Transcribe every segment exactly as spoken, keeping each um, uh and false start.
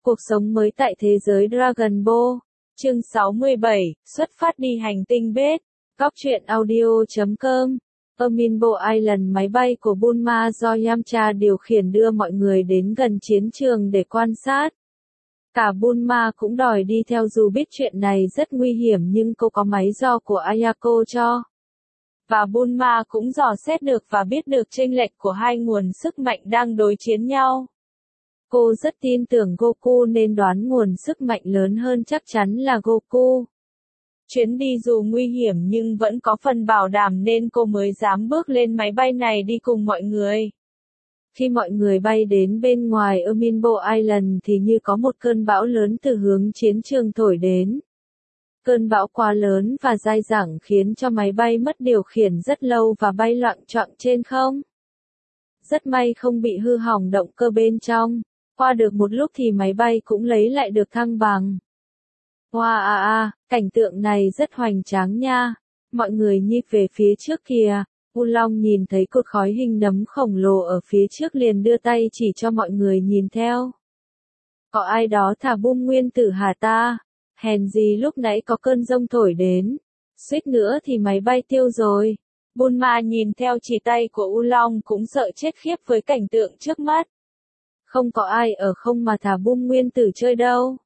Cuộc sống mới tại thế giới Dragon Ball. Chương sáu mươi bảy, xuất phát đi hành tinh bết. Góc truyện audio chấm com. Aminbo Island, máy bay của Bulma do Yamcha điều khiển đưa mọi người đến gần chiến trường để quan sát. Cả Bulma cũng đòi đi theo dù biết chuyện này rất nguy hiểm nhưng cô có máy dò của Ayako cho. Và Bulma cũng dò xét được và biết được chênh lệch của hai nguồn sức mạnh đang đối chiến nhau. Cô rất tin tưởng Goku nên đoán nguồn sức mạnh lớn hơn chắc chắn là Goku. Chuyến đi dù nguy hiểm nhưng vẫn có phần bảo đảm nên cô mới dám bước lên máy bay này đi cùng mọi người. Khi mọi người bay đến bên ngoài Aminbo Island thì như có một cơn bão lớn từ hướng chiến trường thổi đến. Cơn bão quá lớn và dai dẳng khiến cho máy bay mất điều khiển rất lâu và bay loạng choạng trên không. Rất may không bị hư hỏng động cơ bên trong. Qua được một lúc thì máy bay cũng lấy lại được thăng bằng. Wow à à, cảnh tượng này rất hoành tráng nha. Mọi người nhích về phía trước kìa. U Long nhìn thấy cột khói hình nấm khổng lồ ở phía trước liền đưa tay chỉ cho mọi người nhìn theo. Có ai đó thả bom nguyên tử hả ta? Hèn gì lúc nãy có cơn giông thổi đến. Suýt nữa thì máy bay tiêu rồi. Bulma nhìn theo chỉ tay của U Long cũng sợ chết khiếp với cảnh tượng trước mắt. Không có ai ở không mà thả bom nguyên tử chơi đâu.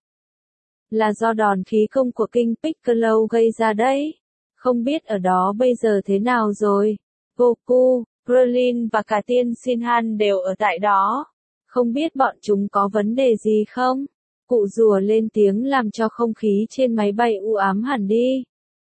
Là do đòn khí công của King Piccolo gây ra đấy. Không biết ở đó bây giờ thế nào rồi. Goku, Krillin và cả Tiên Shinhan đều ở tại đó. Không biết bọn chúng có vấn đề gì không? Cụ rùa lên tiếng làm cho không khí trên máy bay u ám hẳn đi.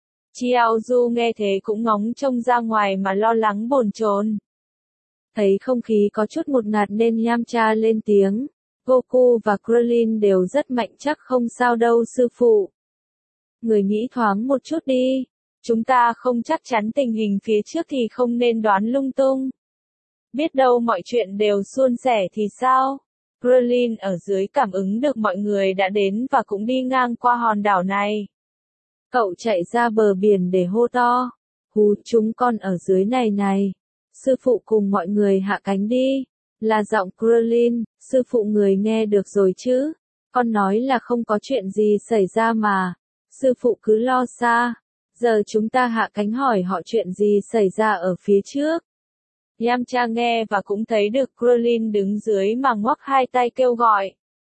Chiaozu nghe thế cũng ngóng trông ra ngoài mà lo lắng bồn chồn. Thấy không khí có chút ngột ngạt nên Yamcha lên tiếng. Goku và Krillin đều rất mạnh chắc không sao đâu sư phụ. Người nghĩ thoáng một chút đi. Chúng ta không chắc chắn tình hình phía trước thì không nên đoán lung tung. Biết đâu mọi chuyện đều suôn sẻ thì sao? Krillin ở dưới cảm ứng được mọi người đã đến và cũng đi ngang qua hòn đảo này. Cậu chạy ra bờ biển để hô to. Hú, chúng con ở dưới này này. Sư phụ cùng mọi người hạ cánh đi. Là giọng Krillin, sư phụ người nghe được rồi chứ. Con nói là không có chuyện gì xảy ra mà. Sư phụ cứ lo xa. Giờ chúng ta hạ cánh hỏi họ chuyện gì xảy ra ở phía trước. Yamcha nghe và cũng thấy được Krillin đứng dưới mà ngoắc hai tay kêu gọi.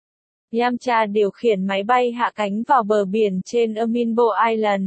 Yamcha điều khiển máy bay hạ cánh vào bờ biển trên Aminbo Island.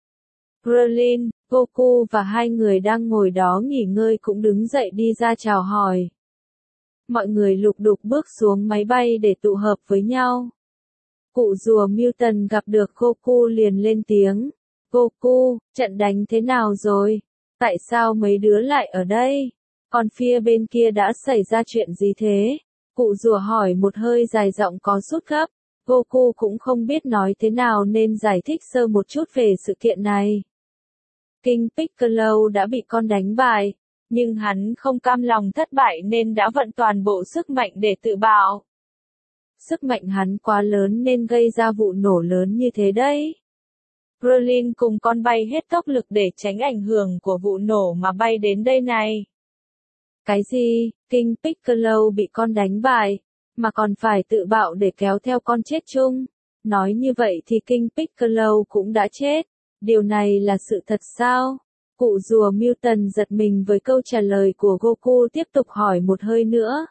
Krillin, Goku và hai người đang ngồi đó nghỉ ngơi cũng đứng dậy đi ra chào hỏi. Mọi người lục đục bước xuống máy bay để tụ hợp với nhau. Cụ rùa Muton gặp được Goku liền lên tiếng. Goku, trận đánh thế nào rồi? Tại sao mấy đứa lại ở đây? Còn phía bên kia đã xảy ra chuyện gì thế? Cụ rùa hỏi một hơi dài giọng có chút gấp. Goku cũng không biết nói thế nào nên giải thích sơ một chút về sự kiện này. King Piccolo đã bị con đánh bại, nhưng hắn không cam lòng thất bại nên đã vận toàn bộ sức mạnh để tự bạo. Sức mạnh hắn quá lớn nên gây ra vụ nổ lớn như thế đấy. Krillin cùng con bay hết tốc lực để tránh ảnh hưởng của vụ nổ mà bay đến đây này. Cái gì, King Piccolo bị con đánh bại, mà còn phải tự bạo để kéo theo con chết chung. Nói như vậy thì King Piccolo cũng đã chết. Điều này là sự thật sao? Cụ rùa Muton giật mình với câu trả lời của Goku tiếp tục hỏi một hơi nữa.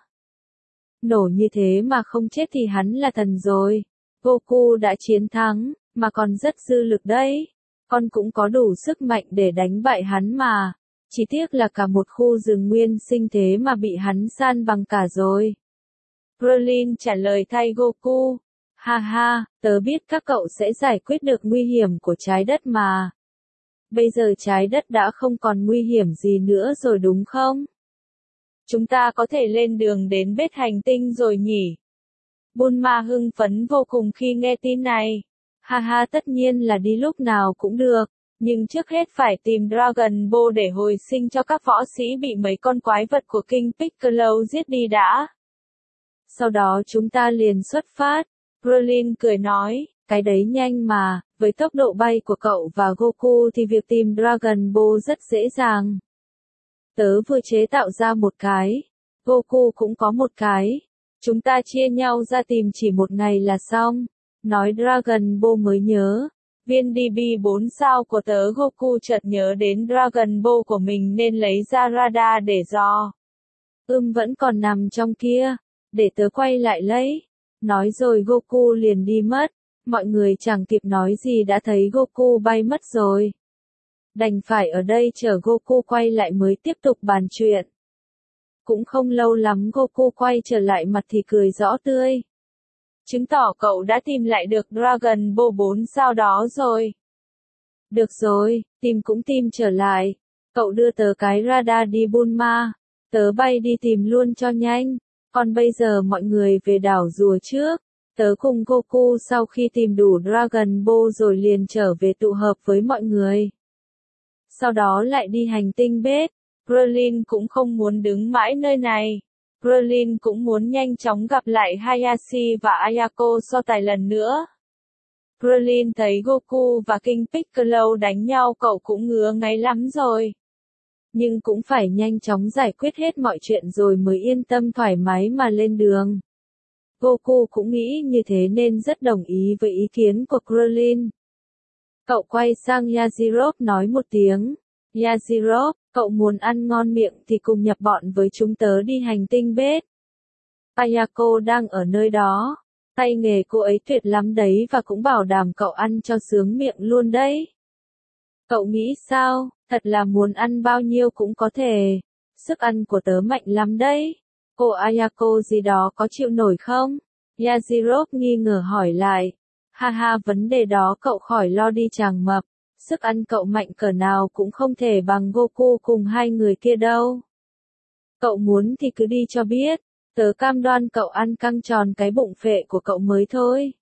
Nổ như thế mà không chết thì hắn là thần rồi. Goku đã chiến thắng, mà còn rất dư lực đấy. Con cũng có đủ sức mạnh để đánh bại hắn mà. Chỉ tiếc là cả một khu rừng nguyên sinh thế mà bị hắn san bằng cả rồi. Krillin trả lời thay Goku. Ha ha, tớ biết các cậu sẽ giải quyết được nguy hiểm của trái đất mà. Bây giờ trái đất đã không còn nguy hiểm gì nữa rồi đúng không? Chúng ta có thể lên đường đến bết hành tinh rồi nhỉ? Bulma hưng phấn vô cùng khi nghe tin này. Ha ha, tất nhiên là đi lúc nào cũng được, nhưng trước hết phải tìm Dragon Ball để hồi sinh cho các võ sĩ bị mấy con quái vật của King Piccolo giết đi đã. Sau đó chúng ta liền xuất phát. Krillin cười nói, cái đấy nhanh mà, với tốc độ bay của cậu và Goku thì việc tìm Dragon Ball rất dễ dàng. Tớ vừa chế tạo ra một cái, Goku cũng có một cái. Chúng ta chia nhau ra tìm chỉ một ngày là xong. Nói Dragon Ball mới nhớ. Viên đê bê bốn sao của tớ Goku chợt nhớ đến Dragon Ball của mình nên lấy ra radar để dò. Ưm vẫn còn nằm trong kia. Để tớ quay lại lấy. Nói rồi Goku liền đi mất. Mọi người chẳng kịp nói gì đã thấy Goku bay mất rồi. Đành phải ở đây chờ Goku quay lại mới tiếp tục bàn chuyện. Cũng không lâu lắm Goku quay trở lại mặt thì cười rõ tươi. Chứng tỏ cậu đã tìm lại được Dragon Ball bốn sao đó rồi. Được rồi, tìm cũng tìm trở lại. Cậu đưa tớ cái radar đi Bulma. Tớ bay đi tìm luôn cho nhanh. Còn bây giờ mọi người về đảo rùa trước. Tớ cùng Goku sau khi tìm đủ Dragon Ball rồi liền trở về tụ hợp với mọi người. Sau đó lại đi hành tinh bếp. Krillin cũng không muốn đứng mãi nơi này. Krillin cũng muốn nhanh chóng gặp lại Hayashi và Ayako so tài lần nữa. Krillin thấy Goku và King Piccolo đánh nhau cậu cũng ngứa ngáy lắm rồi. Nhưng cũng phải nhanh chóng giải quyết hết mọi chuyện rồi mới yên tâm thoải mái mà lên đường. Goku cũng nghĩ như thế nên rất đồng ý với ý kiến của Krillin. Cậu quay sang Yajirobe nói một tiếng. Yajirobe, cậu muốn ăn ngon miệng thì cùng nhập bọn với chúng tớ đi hành tinh bếp. Ayako đang ở nơi đó. Tay nghề cô ấy tuyệt lắm đấy và cũng bảo đảm cậu ăn cho sướng miệng luôn đấy. Cậu nghĩ sao, thật là muốn ăn bao nhiêu cũng có thể. Sức ăn của tớ mạnh lắm đấy. Cô Ayako gì đó có chịu nổi không? Yajirobe nghi ngờ hỏi lại. Ha ha, vấn đề đó cậu khỏi lo đi chàng mập. Sức ăn cậu mạnh cỡ nào cũng không thể bằng Goku cùng hai người kia đâu. Cậu muốn thì cứ đi cho biết. Tớ cam đoan cậu ăn căng tròn cái bụng phệ của cậu mới thôi.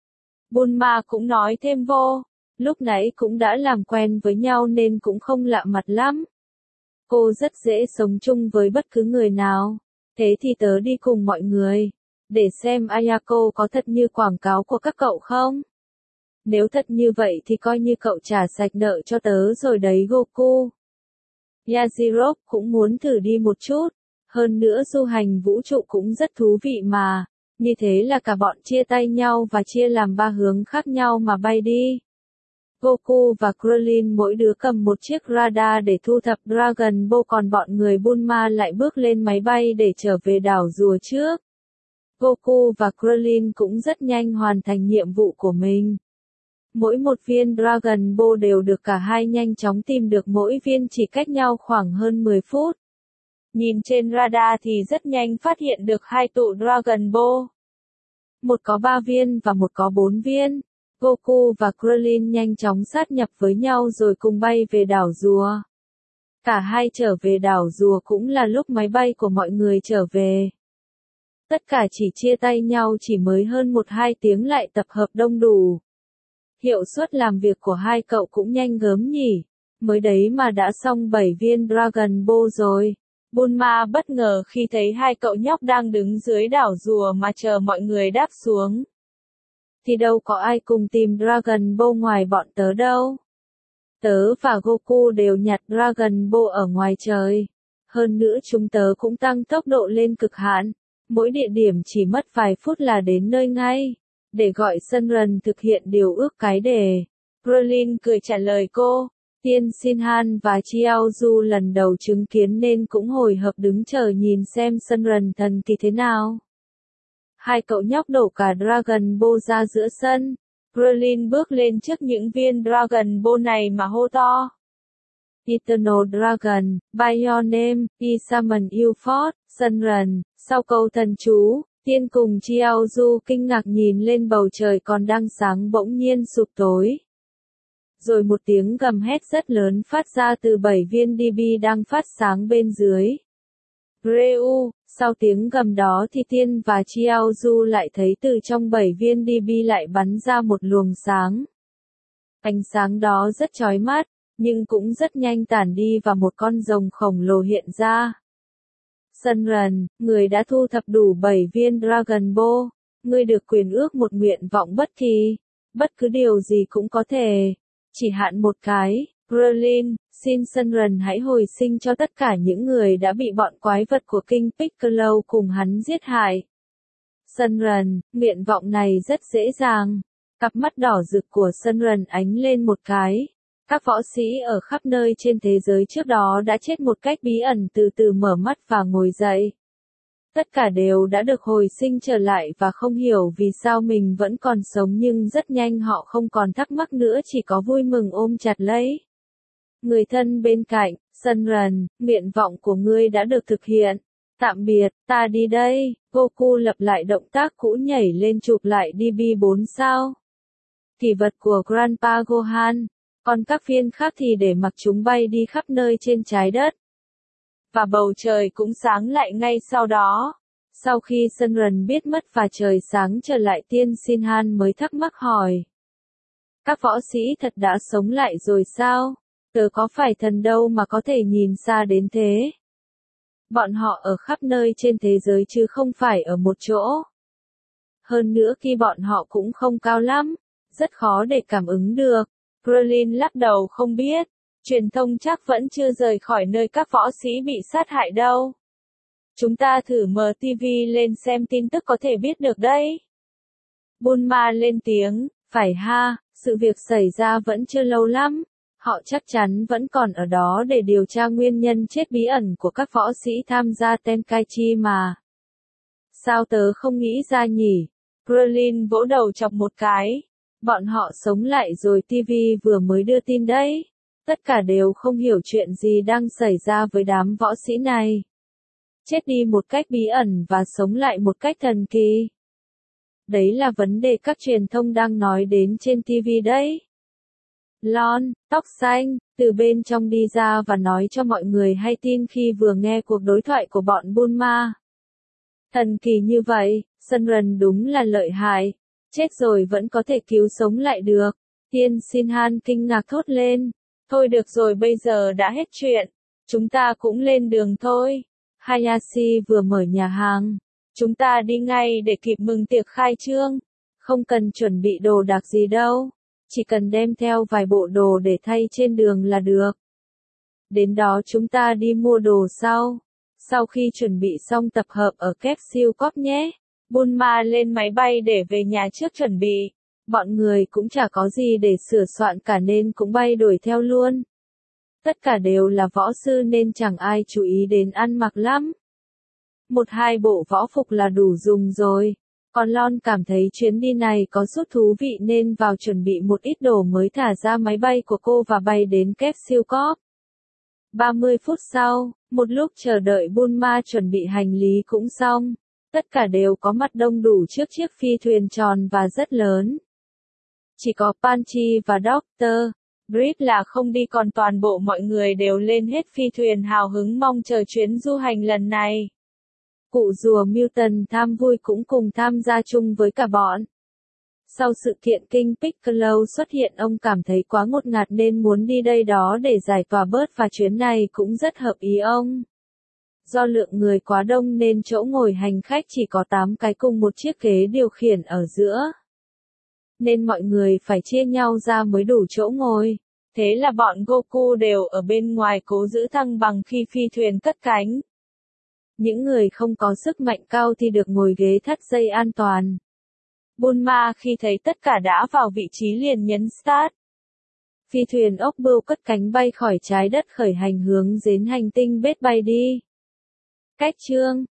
Bulma cũng nói thêm vô. Lúc nãy cũng đã làm quen với nhau nên cũng không lạ mặt lắm. Cô rất dễ sống chung với bất cứ người nào. Thế thì tớ đi cùng mọi người. Để xem Ayako có thật như quảng cáo của các cậu không? Nếu thật như vậy thì coi như cậu trả sạch nợ cho tớ rồi đấy Goku. Yajirobe cũng muốn thử đi một chút. Hơn nữa du hành vũ trụ cũng rất thú vị mà. Như thế là cả bọn chia tay nhau và chia làm ba hướng khác nhau mà bay đi. Goku và Krillin mỗi đứa cầm một chiếc radar để thu thập Dragon Ball còn bọn người Bulma lại bước lên máy bay để trở về đảo rùa trước. Goku và Krillin cũng rất nhanh hoàn thành nhiệm vụ của mình. Mỗi một viên Dragon Ball đều được cả hai nhanh chóng tìm được mỗi viên chỉ cách nhau khoảng hơn mười phút. Nhìn trên radar thì rất nhanh phát hiện được hai tụ Dragon Ball. Một có ba viên và một có bốn viên. Goku và Krillin nhanh chóng sát nhập với nhau rồi cùng bay về đảo rùa. Cả hai trở về đảo rùa cũng là lúc máy bay của mọi người trở về. Tất cả chỉ chia tay nhau chỉ mới hơn một hai tiếng lại tập hợp đông đủ. Hiệu suất làm việc của hai cậu cũng nhanh gớm nhỉ. Mới đấy mà đã xong bảy viên Dragon Ball rồi. Bulma bất ngờ khi thấy hai cậu nhóc đang đứng dưới đảo rùa mà chờ mọi người đáp xuống. Thì đâu có ai cùng tìm Dragon Ball ngoài bọn tớ đâu. Tớ và Goku đều nhặt Dragon Ball ở ngoài trời. Hơn nữa chúng tớ cũng tăng tốc độ lên cực hạn. Mỗi địa điểm chỉ mất vài phút là đến nơi ngay. Để gọi Sunrun thực hiện điều ước cái đề. Krillin cười trả lời cô. Tiên Shinhan và Chiaozu lần đầu chứng kiến nên cũng hồi hộp đứng chờ nhìn xem Sunrun thần kỳ thế nào. Hai cậu nhóc đổ cả Dragon Ball ra giữa sân. Krillin bước lên trước những viên Dragon Ball này mà hô to. Eternal Dragon, by your name, I summon you forth, Sunrun. Sau câu thần chú, Tiên cùng Chiaozu kinh ngạc nhìn lên bầu trời còn đang sáng bỗng nhiên sụp tối. Rồi một tiếng gầm hét rất lớn phát ra từ bảy viên đê bê đang phát sáng bên dưới. Reu, sau tiếng gầm đó thì Tiên và Chiaozu lại thấy từ trong bảy viên đê bê lại bắn ra một luồng sáng. Ánh sáng đó rất chói mắt, nhưng cũng rất nhanh tản đi và một con rồng khổng lồ hiện ra. Sunrun, người đã thu thập đủ bảy viên Dragon Ball. Ngươi được quyền ước một nguyện vọng bất kỳ. Bất cứ điều gì cũng có thể. Chỉ hạn một cái. Krillin, xin Sunrun hãy hồi sinh cho tất cả những người đã bị bọn quái vật của King Piccolo cùng hắn giết hại. Sunrun, nguyện vọng này rất dễ dàng. Cặp mắt đỏ rực của Sunrun ánh lên một cái. Các võ sĩ ở khắp nơi trên thế giới trước đó đã chết một cách bí ẩn từ từ mở mắt và ngồi dậy. Tất cả đều đã được hồi sinh trở lại và không hiểu vì sao mình vẫn còn sống, nhưng rất nhanh họ không còn thắc mắc nữa, chỉ có vui mừng ôm chặt lấy người thân bên cạnh. Sunrun, nguyện vọng của ngươi đã được thực hiện. Tạm biệt, ta đi đây. Goku lặp lại động tác cũ, nhảy lên chụp lại đê bê bốn sao. Kỷ vật của Grandpa Gohan. Còn các viên khác thì để mặc chúng bay đi khắp nơi trên trái đất. Và bầu trời cũng sáng lại ngay sau đó. Sau khi Sunrun biết mất và trời sáng trở lại, Tiên Shinhan mới thắc mắc hỏi. Các võ sĩ thật đã sống lại rồi sao? Tớ có phải thần đâu mà có thể nhìn xa đến thế? Bọn họ ở khắp nơi trên thế giới chứ không phải ở một chỗ. Hơn nữa khi bọn họ cũng không cao lắm, rất khó để cảm ứng được. Krillin lắc đầu không biết. Truyền thông chắc vẫn chưa rời khỏi nơi các võ sĩ bị sát hại đâu. Chúng ta thử mở ti vi lên xem tin tức có thể biết được đấy. Bulma lên tiếng, phải ha, sự việc xảy ra vẫn chưa lâu lắm. Họ chắc chắn vẫn còn ở đó để điều tra nguyên nhân chết bí ẩn của các võ sĩ tham gia Tenkaichi mà. Sao tớ không nghĩ ra nhỉ? Krillin vỗ đầu chọc một cái. Bọn họ sống lại rồi, ti vi vừa mới đưa tin đấy. Tất cả đều không hiểu chuyện gì đang xảy ra với đám võ sĩ này. Chết đi một cách bí ẩn và sống lại một cách thần kỳ. Đấy là vấn đề các truyền thông đang nói đến trên ti vi đấy. Lon, tóc xanh, từ bên trong đi ra và nói cho mọi người hay tin khi vừa nghe cuộc đối thoại của bọn Bulma. Thần kỳ như vậy, Sunrun đúng là lợi hại. Chết rồi vẫn có thể cứu sống lại được. Tiên Shinhan kinh ngạc thốt lên. Thôi được rồi, bây giờ đã hết chuyện. Chúng ta cũng lên đường thôi. Hayashi vừa mở nhà hàng. Chúng ta đi ngay để kịp mừng tiệc khai trương. Không cần chuẩn bị đồ đạc gì đâu. Chỉ cần đem theo vài bộ đồ để thay trên đường là được. Đến đó chúng ta đi mua đồ sau. Sau khi chuẩn bị xong tập hợp ở Capsule Corp nhé. Bulma lên máy bay để về nhà trước chuẩn bị. Bọn người cũng chả có gì để sửa soạn cả nên cũng bay đuổi theo luôn. Tất cả đều là võ sư nên chẳng ai chú ý đến ăn mặc lắm. Một hai bộ võ phục là đủ dùng rồi. Còn Lon cảm thấy chuyến đi này có chút thú vị nên vào chuẩn bị một ít đồ mới thả ra máy bay của cô và bay đến Capsule Corp. ba mươi phút sau, một lúc chờ đợi Bulma chuẩn bị hành lý cũng xong. Tất cả đều có mặt đông đủ trước chiếc phi thuyền tròn và rất lớn. Chỉ có Panchi và doctor Brief là không đi, còn toàn bộ mọi người đều lên hết phi thuyền hào hứng mong chờ chuyến du hành lần này. Cụ rùa Milton tham vui cũng cùng tham gia chung với cả bọn. Sau sự kiện King Piccolo xuất hiện, ông cảm thấy quá ngột ngạt nên muốn đi đây đó để giải tỏa bớt, và chuyến này cũng rất hợp ý ông. Do lượng người quá đông nên chỗ ngồi hành khách chỉ có tám cái cùng một chiếc ghế điều khiển ở giữa. Nên mọi người phải chia nhau ra mới đủ chỗ ngồi. Thế là bọn Goku đều ở bên ngoài cố giữ thăng bằng khi phi thuyền cất cánh. Những người không có sức mạnh cao thì được ngồi ghế thắt dây an toàn. Bulma khi thấy tất cả đã vào vị trí liền nhấn start. Phi thuyền ốc bươu cất cánh bay khỏi trái đất, khởi hành hướng đến hành tinh Bết bay đi. Cách chương